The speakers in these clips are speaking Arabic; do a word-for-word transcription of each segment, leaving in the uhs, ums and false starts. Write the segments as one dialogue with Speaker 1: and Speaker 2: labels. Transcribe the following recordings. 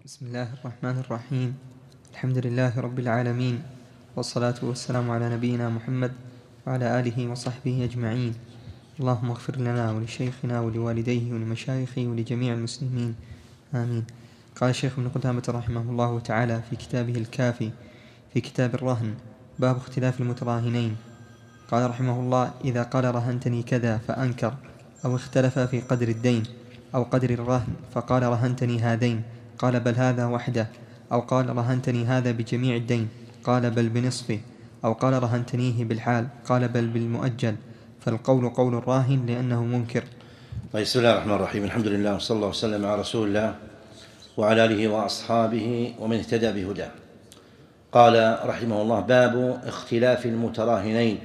Speaker 1: بسم الله الرحمن الرحيم. الحمد لله رب العالمين، والصلاة والسلام على نبينا محمد وعلى آله وصحبه أجمعين. اللهم اغفر لنا ولشيخنا ولوالديه ولمشايخه ولجميع المسلمين، آمين. قال الشيخ ابن قدامة رحمه الله تعالى في كتابه الكافي في كتاب الرهن باب اختلاف المتراهنين، قال رحمه الله: إذا قال رهنتني كذا فأنكر، أو اختلف في قدر الدين أو قدر الرهن فقال رهنتني هذين، قال بل هذا وحده، أو قال رهنتني هذا بجميع الدين، قال بل بنصفه، أو قال رهنتنيه بالحال، قال بل بالمؤجل، فالقول قول الراهن لأنه منكر.
Speaker 2: بسم الله الرحمن الرحيم. الحمد لله وصلى الله وسلم على رسول الله وعلى آله وأصحابه ومن اهتدى بهداه. قال رحمه الله: باب اختلاف المتراهنين.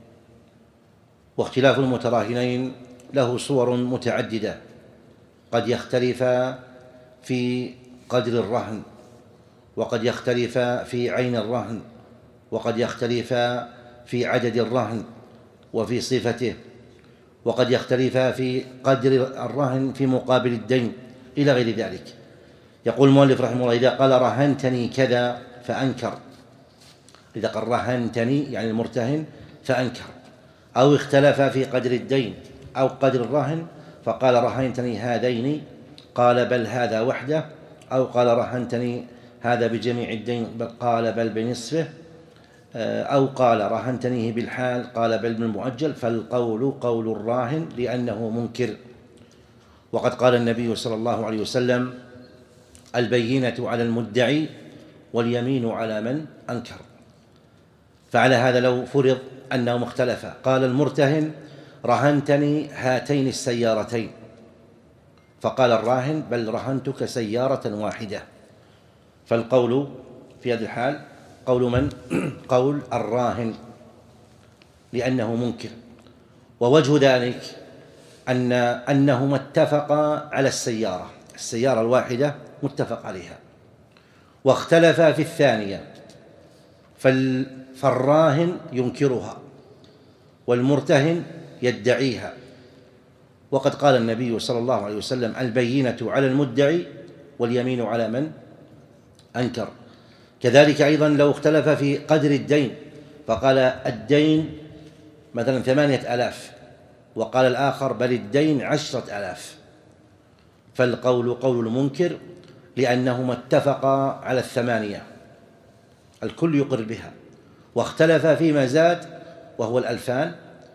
Speaker 2: واختلاف المتراهنين له صور متعددة، قد يختلف في قدر الرهن، وقد يختلف في عين الرهن، وقد يختلف في عدد الرهن وفي صفته، وقد يختلف في قدر الرهن في مقابل الدين إلى غير ذلك. يقول المؤلف رحمه الله: إذا قال رهنتني كذا فأنكر، إذا قال رهنتني يعني المرتهن فأنكر، أو اختلف في قدر الدين أو قدر الرهن فقال رهنتني هذين، قال بل هذا وحده، أو قال رهنتني هذا بجميع الدين، قال بل بنصفه، أو قال رهنتنيه بالحال، قال بل بالمؤجل، فالقول قول الراهن لأنه منكر. وقد قال النبي صلى الله عليه وسلم: البينة على المدعي واليمين على من أنكر. فعلى هذا لو فرض أنهم اختلفا، قال المرتهن رهنتني هاتين السيارتين، فقال الراهن بل رهنتك سيارة واحدة، فالقول في هذه الحال قول من؟ قول الراهن لأنه منكر. ووجه ذلك أن أنهما اتفقا على السيارة السيارة الواحدة متفق عليها، واختلفا في الثانية، فالراهن ينكرها والمرتهن يدعيها. وقد قال النبي صلى الله عليه وسلم: البينة على المدعي واليمين على من أنكر. كذلك أيضا لو اختلف في قدر الدين، فقال الدين مثلا ثمانية آلاف، وقال الآخر بل الدين عشرة آلاف، فالقول قول المنكر لأنهما اتفقا على الثمانية، الكل يقر بها، واختلف فيما زاد وهو الألفان،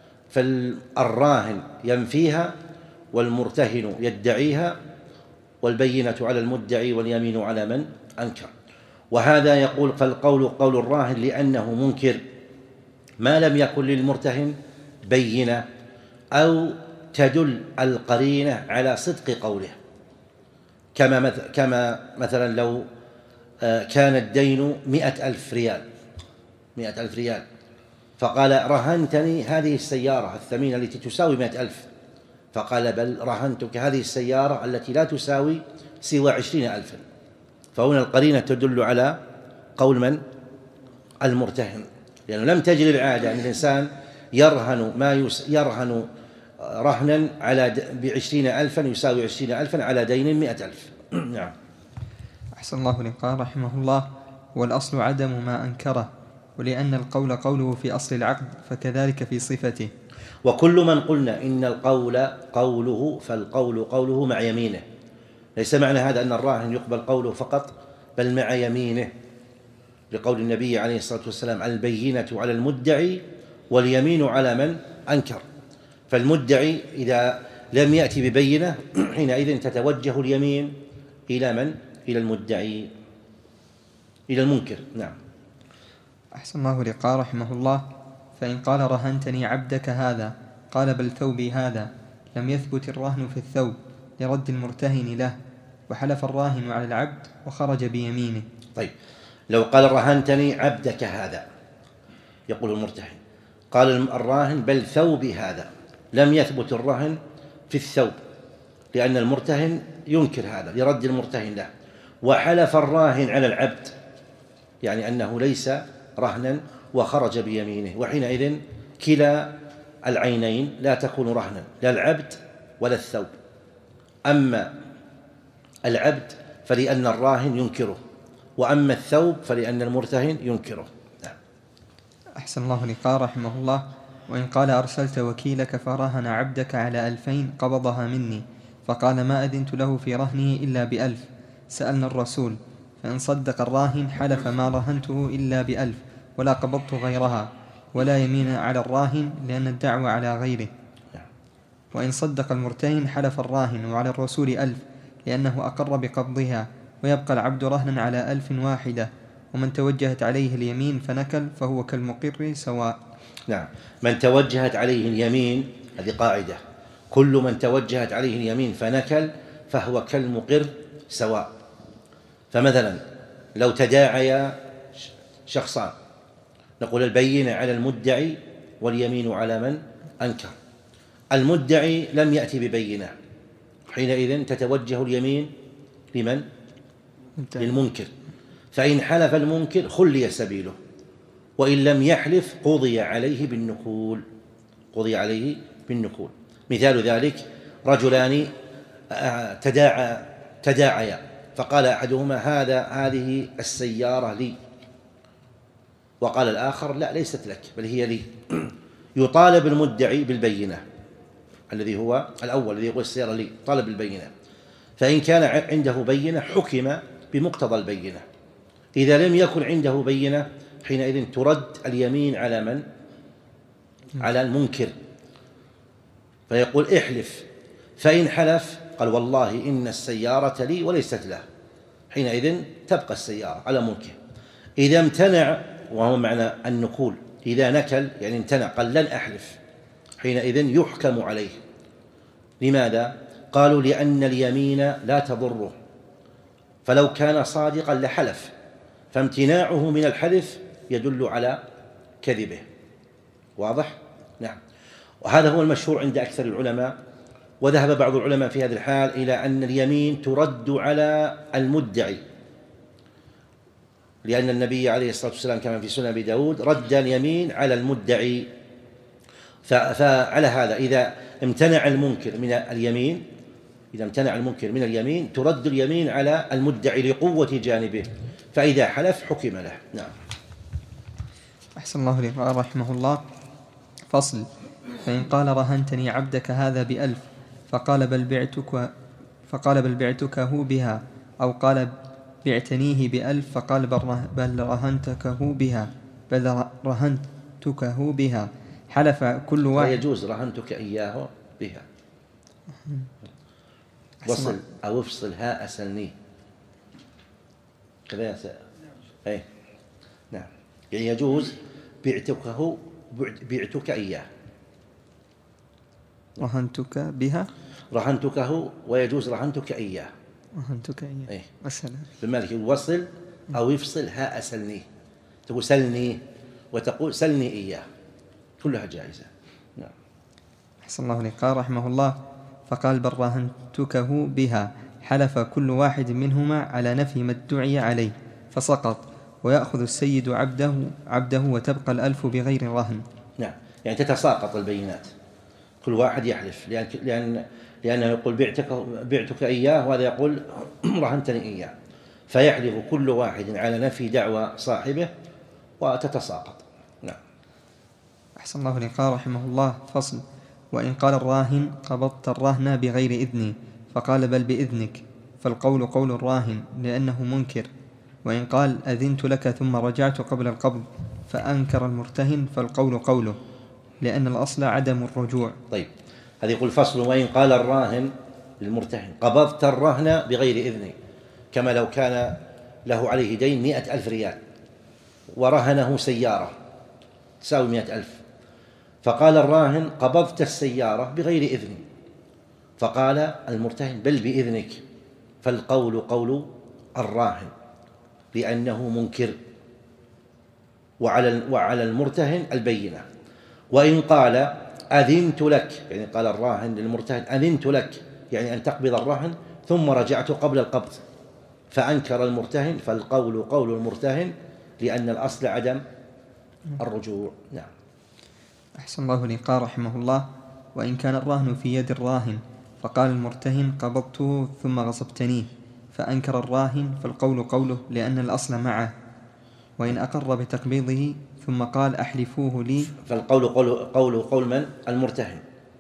Speaker 2: فالراهن ينفيها والمرتهن يدعيها، والبينة على المدعي واليمين على من أنكر. وهذا يقول فالقول قول الراهن لأنه منكر ما لم يكن للمرتهن بينة أو تدل القرينة على صدق قوله، كما كما مثلا لو كان الدين مئة ألف ريال مئة ألف ريال فقال رهنتني هذه السيارة الثمينة التي تساوي مئة ألف، فقال بل رهنتك هذه السيارة التي لا تساوي سوى عشرين ألفا، فهنا القرينة تدل على قول من؟ المرتهن، لأنه لم تجري العادة أن الإنسان يرهن ما يس يرهن رهنا على بعشرين ألفا يساوي عشرين ألفا على دين مئة ألف. نعم.
Speaker 1: أحسن الله إليك. قال رحمه الله: والأصل عدم ما أنكره، ولأن القول قوله في أصل العقد فكذلك في صفته.
Speaker 2: وكل من قلنا إن القول قوله فالقول قوله مع يمينه، ليس معنى هذا أن الراهن يقبل قوله فقط، بل مع يمينه، لقول النبي عليه الصلاة والسلام: البينة على المدعي واليمين على من أنكر. فالمدعي إذا لم يأتي ببينة حينئذ تتوجه اليمين إلى من؟ إلى المدعي، إلى المنكر. نعم.
Speaker 1: أحسن الله إليك. قال رحمه الله: فإن قال رهنتني عبدك هذا، قال بل ثوبي هذا، لم يثبت الرهن في الثوب لرد المرتهن له، وحلف الراهن على العبد وخرج بيمينه.
Speaker 2: طيب، لو قال رهنتني عبدك هذا، يقول المرتهن، قال الراهن بل ثوبي هذا، لم يثبت الرهن في الثوب، لأن المرتهن ينكر هذا لرد المرتهن له، وحلف الراهن على العبد، يعني أنه ليس رهنا، وخرج بيمينه، وحينئذ كلا العينين لا تكون رهنا، لا العبد ولا الثوب. أما العبد فلأن الراهن ينكره، وأما الثوب فلأن المرتهن ينكره. نعم.
Speaker 1: أحسن الله لك رحمه الله. وإن قال أرسلت وكيلك فراهن عبدك على ألفين قبضها مني، فقال ما أذنت له في رهنه إلا بألف، سألنا الرسول فإن صدق الراهن حلف ما رهنته إلا بألف ولا قبضت غيرها، ولا يمين على الراهن لأن الدعوة على غيره. وإن صدق المرتهن حلف الراهن وعلى الرسول ألف لأنه أقر بقبضها، ويبقى العبد رهنا على ألف واحدة، ومن توجهت عليه اليمين فنكل فهو كالمقر سواء.
Speaker 2: نعم. من توجهت عليه اليمين، هذه قاعدة، كل من توجهت عليه اليمين فنكل فهو كالمقر سواء. فمثلا لو تداعيا شخصان نقول البينة على المدعي واليمين على من أنكر. المدعي لم يأتي ببينة، حينئذ تتوجه اليمين لمن؟ للمنكر، فإن حلف المنكر خلي سبيله، وإن لم يحلف قضي عليه بالنكول، قضي عليه بالنكول. مثال ذلك رجلان تداعى تداعيا فقال أحدهما هذا هذه السيارة لي، وقال الآخر لا ليست لك بل هي لي. يطالب المدعي بالبينة، الذي هو الأول الذي يقول السيارة لي، طالب البينة، فإن كان عنده بينة حكم بمقتضى البينة. إذا لم يكن عنده بينة حينئذ ترد اليمين على من؟ على المنكر، فيقول احلف، فإن حلف قال والله إن السيارة لي وليست له، حينئذ تبقى السيارة على ملكه. إذا امتنع، وهو معنى النكول، إذا نكل يعني امتنع قال لن أحلف، حينئذ يحكم عليه. لماذا؟ قالوا لأن اليمين لا تضره، فلو كان صادقا لحلف، فامتناعه من الحلف يدل على كذبه. واضح؟ نعم. وهذا هو المشهور عند أكثر العلماء. وذهب بعض العلماء في هذه الحال إلى أن اليمين ترد على المدعي، لأن النبي عليه الصلاة والسلام كما في سنن أبي داود رد اليمين على المدعي. فعلى هذا إذا امتنع المنكر من اليمين إذا امتنع المنكر من اليمين ترد اليمين على المدعي لقوة جانبه، فإذا حلف حكم له. نعم.
Speaker 1: أحسن الله لك رحمه الله. فصل. فإن قال رهنتني عبدك هذا بألف فقال بل بعتك فقال بل بعتكه بها، أو قال بعتنيه بألف فقال بل رهنتكه بها بل رهنتكه بها، حلف كل واحد.
Speaker 2: يجوز رهنتك إياه بها، وصل أو افصل ها أسلني كذا يا سائل. أي نعم، يعني يجوز بعتكه بعتك إياه،
Speaker 1: رهنتك بها
Speaker 2: رهنتكه، ويجوز رهنتك إياه،
Speaker 1: رهنتك إياه.
Speaker 2: أي
Speaker 1: السلام.
Speaker 2: بالمالك وصل أو يفصل ها أسلني، تقول سلني وتقول سلني إياه، كلها جائزة. نعم.
Speaker 1: أحسن الله لك رحمه الله. فقال بل رهنتكه بها، حلف كل واحد منهما على نفي ما ادعي عليه فسقط، ويأخذ السيد عبده عبده وتبقى الألف بغير رهن.
Speaker 2: نعم، يعني تتساقط البينات، كل واحد يحلف، لأن لأن لأنه يقول بعتك بعتك إياه، وهذا يقول رهنتني إياه، فيحلف كل واحد على نفي دعوى صاحبه وتتساقط. نعم.
Speaker 1: أحسن الله لك رحمه الله. فصل. وإن قال الراهن قبضت الرهن بغير إذني فقال بل بإذنك، فالقول قول الراهن لأنه منكر. وإن قال أذنت لك ثم رجعت قبل القبض فأنكر المرتهن فالقول قوله، لأن الأصل عدم الرجوع.
Speaker 2: طيب، هذا يقول فصل. وإن قال الراهن للمرتهن قبضت الرهن بغير إذني، كما لو كان له عليه دين مئة ألف ريال ورهنه سيارة تساوي مئة ألف، فقال الراهن قبضت السيارة بغير إذني، فقال المرتهن بل بإذنك، فالقول قول الراهن لأنه منكر، وعلى وعلى المرتهن البينة. وإن قال أذنت لك، يعني قال الراهن للمرتهن أذنت لك يعني أن تقبض الرهن ثم رجعت قبل القبض، فأنكر المرتهن، فالقول قول المرتهن لأن الأصل عدم الرجوع. نعم.
Speaker 1: أحسن الله لك رحمه الله. وإن كان الرهن في يد الراهن فقال المرتهن قبضته ثم غصبتنيه، فأنكر الراهن فالقول قوله لأن الأصل معه. وإن أقر بتقبيضه ثم قال أحلفوه لي،
Speaker 2: فالقول قول قول قول من؟ المرتهن.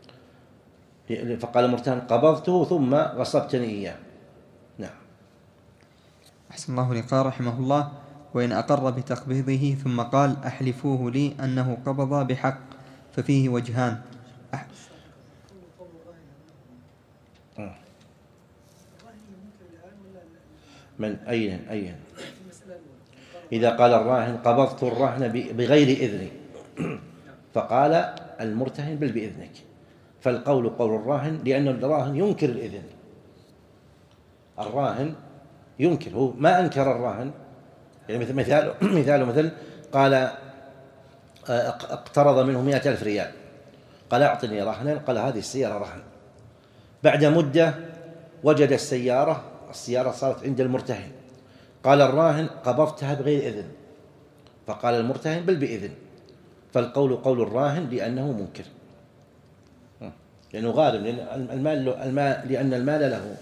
Speaker 2: فقال المرتهن قبضته ثم غصبتني إياه. نعم.
Speaker 1: أحسن الله لقاء رحمه الله. وإن أقر بتقبيضه ثم قال أحلفوه لي أنه قبض بحق ففيه وجهان. أح...
Speaker 2: من أين أين إذا قال الراهن قبضت الرهن بغير إذني فقال المرتهن بل بإذنك، فالقول قول الراهن لأن الراهن ينكر الإذن. الراهن ينكر، هو ما أنكر الراهن. يعني مثل مثال مثال مثل قال اقترض منه مئة ألف ريال، قال أعطني رهنا، قال هذه السيارة رهن. بعد مدة وجد السيارة السيارة صارت عند المرتهن، قال الراهن قبضتها بغير إذن، فقال المرتهن بل بإذن، فالقول قول الراهن لأنه منكر، لأنه غارم، لأن المال, المال لأن المال له.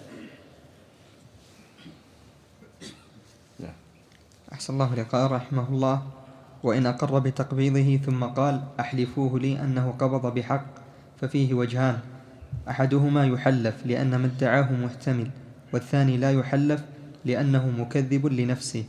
Speaker 1: أحسن الله لقاء رحمه الله. وإن أقر بتقبيضه ثم قال أحلفوه لي أنه قبض بحق ففيه وجهان. أحدهما يحلف لأن ما ادعاه محتمل، والثاني لا يحلف لأنه مكذب لنفسه.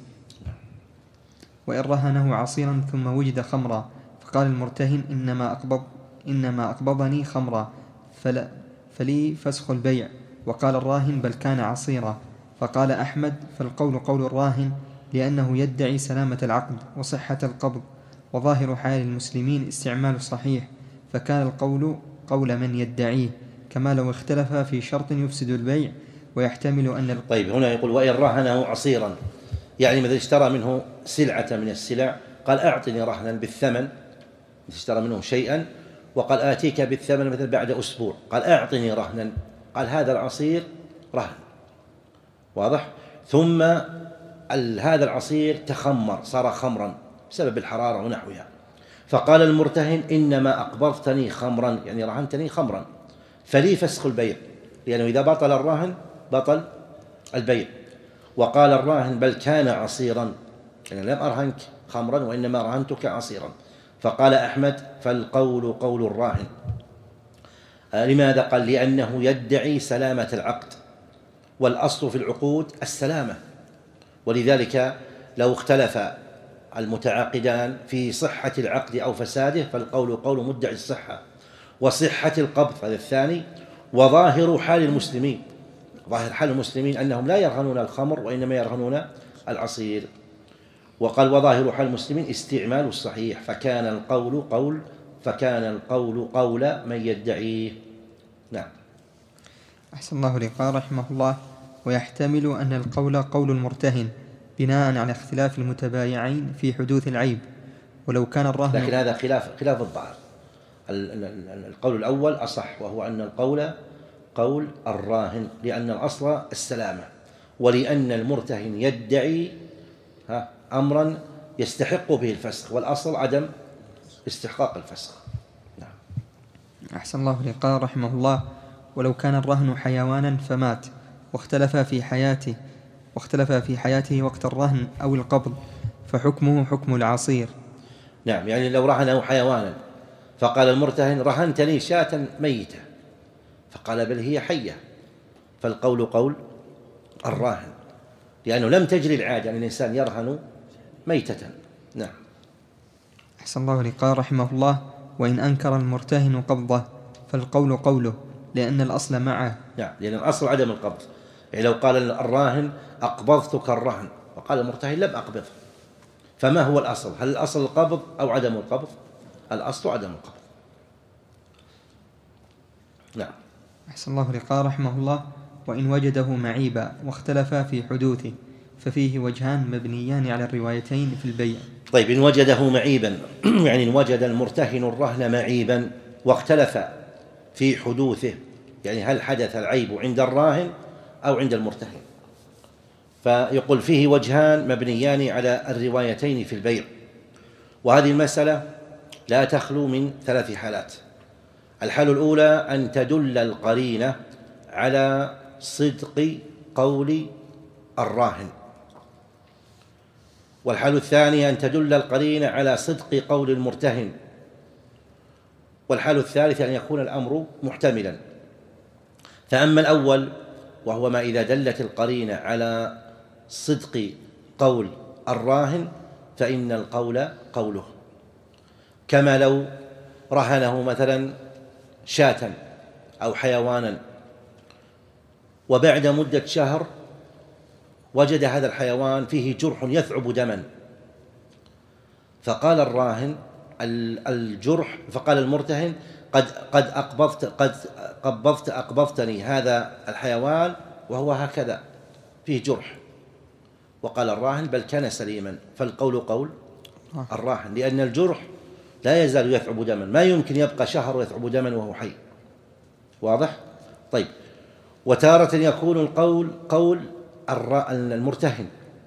Speaker 1: وإن رهنه عصيرا ثم وجد خمرا فقال المرتهن إنما أقبض إنما أقبضني خمرا فلا فلي فسخ البيع، وقال الراهن بل كان عصيرا، فقال أحمد فالقول قول الراهن لأنه يدعي سلامة العقد وصحة القبض، وظاهر حال المسلمين استعمال الصحيح، فكان القول قول من يدعيه، كما لو اختلف في شرط يفسد البيع ويحتمل أن.
Speaker 2: طيب هنا يقول وإن رهنه عصيرا، يعني مثل اشترى منه سلعة من السلع، قال أعطني رهنا بالثمن، اشترى منه شيئا وقال آتيك بالثمن مثل بعد أسبوع، قال أعطني رهنا، قال هذا العصير رهن، واضح؟ ثم هذا العصير تخمر، صار خمرا بسبب الحرارة ونحوها، فقال المرتهن إنما أقبضتني خمرا، يعني رهنتني خمرا، فلي فسخ البيع، لأنه إذا بطل الرهن بطل البيع. وقال الراهن بل كان عصيرا، يعني لم أرهنك خمرا وإنما رهنتك عصيرا، فقال أحمد فالقول قول الراهن. آه لماذا؟ قال لأنه يدعي سلامة العقد، والأصل في العقود السلامة، ولذلك لو اختلف المتعاقدان في صحة العقد أو فساده فالقول قول مدعي الصحة، وصحة القبض هذا الثاني. وظاهر حال المسلمين، ظاهر حال المسلمين أنهم لا يرهنون الخمر وإنما يرهنون العصير. وقال وظاهر حال المسلمين استعمال الصحيح، فكان القول قول فكان القول قول من يدعيه. نعم.
Speaker 1: أحسن الله لقاء رحمه الله. ويحتمل أن القول قول المرتهن بناء على اختلاف المتبايعين في حدوث العيب، ولو كان الرهن.
Speaker 2: لكن هذا خلاف خلاف الظاهر. القول الأول أصح، وهو أن القول قول الراهن، لأن الأصل السلامة، ولأن المرتهن يدعي أمرا يستحق به الفسخ، والأصل عدم استحقاق الفسخ. نعم.
Speaker 1: أحسن الله لقاء رحمه الله. ولو كان الرهن حيوانا فمات واختلف في حياته واختلف في حياته وقت الرهن أو القبض فحكمه حكم العصير.
Speaker 2: نعم، يعني لو رهنه حيوانا فقال المرتهن رهنتني شاة ميتة، فقال بل هي حية، فالقول قول الراهن، لأنه لم تجري العادة أن الإنسان يرهن ميتة. نعم.
Speaker 1: أحسن الله لقاء رحمه الله. وإن أنكر المرتهن قبضه فالقول قوله لأن الأصل معه.
Speaker 2: نعم، لأن الأصل عدم القبض. يعني لو قال الراهن أقبضتك الرهن وقال المرتهن لم أقبضه، فما هو الأصل؟ هل الأصل القبض أو عدم القبض؟ الأصل عدم القبض. نعم.
Speaker 1: أحسن الله لقاء رحمه الله. وإن وجده معيبا واختلف في حدوثه ففيه وجهان مبنيان على الروايتين في البيع.
Speaker 2: طيب إن وجده معيبا يعني إن وجد المرتهن الرهن معيبا واختلف في حدوثه، يعني هل حدث العيب عند الراهن أو عند المرتهن، فيقول فيه وجهان مبنيان على الروايتين في البيع. وهذه المسألة لا تخلو من ثلاث حالات. الحالة الأولى أن تدل القرينة على صدق قول الراهن. والحال الثاني أن تدل القرينة على صدق قول المرتهن. والحال الثالث أن يكون الأمر محتملا. فأما الأول وهو ما إذا دلت القرينة على صدق قول الراهن فإن القول قوله، كما لو رهنه مثلا شاة أو حيوانا، وبعد مدة شهر وجد هذا الحيوان فيه جرح يثعب دما، فقال الراهن الجرح، فقال المرتهن قد قد أقبضت قد قبضت أقبضتني هذا الحيوان وهو هكذا فيه جرح، وقال الراهن بل كان سليما، فالقول قول الراهن، لأن الجرح لا يزال يثعب دما، ما يمكن يبقى شهر ويثعب دما وهو حي. واضح؟ طيب. وتارة يكون القول قول المرتهن.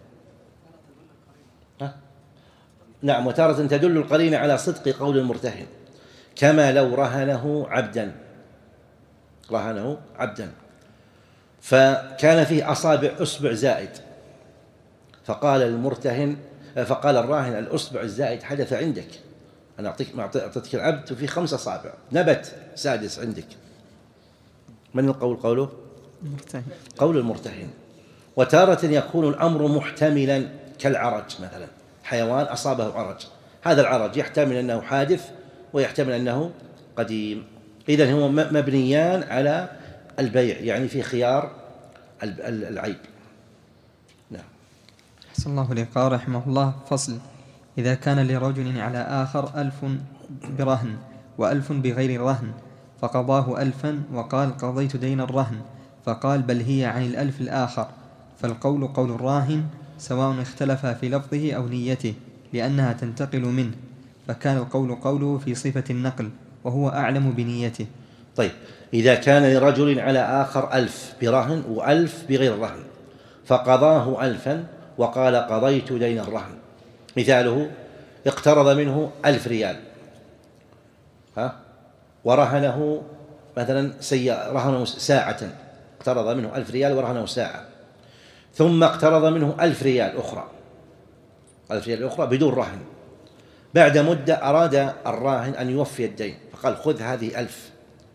Speaker 2: ها؟ نعم. وتارة تدل القرينة على صدق قول المرتهن، كما لو رهنه عبدا رهنه عبدا فكان فيه أصابع أصبع زائد، فقال المرتهن فقال الراهن الأصبع الزائد حدث عندك، أنا أعطيك أعطيتك العبد وفي خمس أصابع، نبت سادس عندك. من القول قوله؟
Speaker 1: المرتهن. قول
Speaker 2: المرتهن. وتارة يكون الأمر محتملا كالعرج مثلا، حيوان أصابه عرج، هذا العرج يحتمل أنه حادث ويحتمل أنه قديم، إذن هو مبنيان على البيع، يعني في خيار العيب. نعم.
Speaker 1: أحسن الله إليك. قال رحمه الله: فصل: إذا كان لرجل على آخر ألف برهن وألف بغير رهن، فقضاه ألفا وقال قضيت دين الرهن، فقال بل هي عن الألف الآخر، فالقول قول الراهن سواء اختلف في لفظه أو نيته، لأنها تنتقل منه، فكان القول قوله في صفة النقل وهو أعلم بنيته.
Speaker 2: طيب. إذا كان لرجل على آخر ألف برهن وألف بغير رهن، فقضاه ألفا وقال قضيت دين الرهن، مثاله اقترض منه ألف ريال ها ورهنه مثلا سيارة، رهنه ساعة، اقترض منه ألف ريال ورهنه ساعة، ثم اقترض منه ألف ريال أخرى ألف ريال أخرى بدون رهن، بعد مدة أراد الراهن أن يوفي الدين، فقال خذ هذه ألف،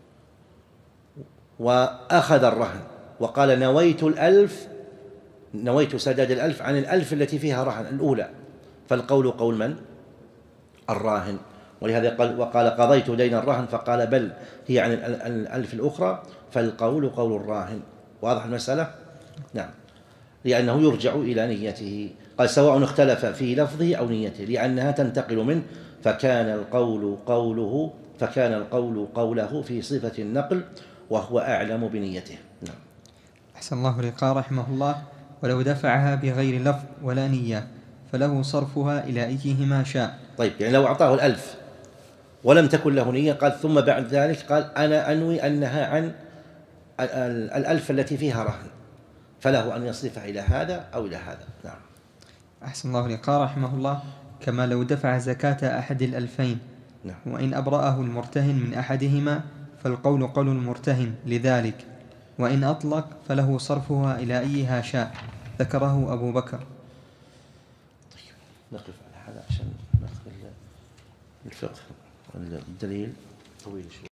Speaker 2: وأخذ الرهن وقال نويت الألف نويت سداد الألف عن الألف التي فيها رهن الأولى، فالقول قول من؟ الراهن. ولهذا قال وقال قضيت دين الرهن، فقال بل هي عن الألف الأخرى، فالقول قول الراهن. واضح المسألة؟ نعم. لأنه يرجع إلى نيته. قال سواء اختلف في لفظه أو نيته، لأنها تنتقل منه، فكان القول قوله فكان القول قوله في صفة النقل وهو أعلم بنيته. نعم.
Speaker 1: أحسن الله إليك. قال رحمه الله: ولو دفعها بغير لفظ ولا نية فله صرفها إلى أيهما شاء.
Speaker 2: طيب، يعني لو أعطاه الألف ولم تكن له نية، قال ثم بعد ذلك قال أنا أنوي أنها عن الألف التي فيها رهن، فله أن يصرفها إلى هذا أو إلى هذا. نعم.
Speaker 1: أحسن الله إليك. قال رحمه الله: كما لو دفع زكاة أحد الألفين،
Speaker 2: نعم.
Speaker 1: وإن أبرأه المرتهن من أحدهما فالقول قول المرتهن لذلك، وإن أطلق فله صرفها إلى أيها شاء، ذكره أبو بكر.
Speaker 2: طيب، نقف على هذا عشان ندخل الفقه. الدليل طويل شوي.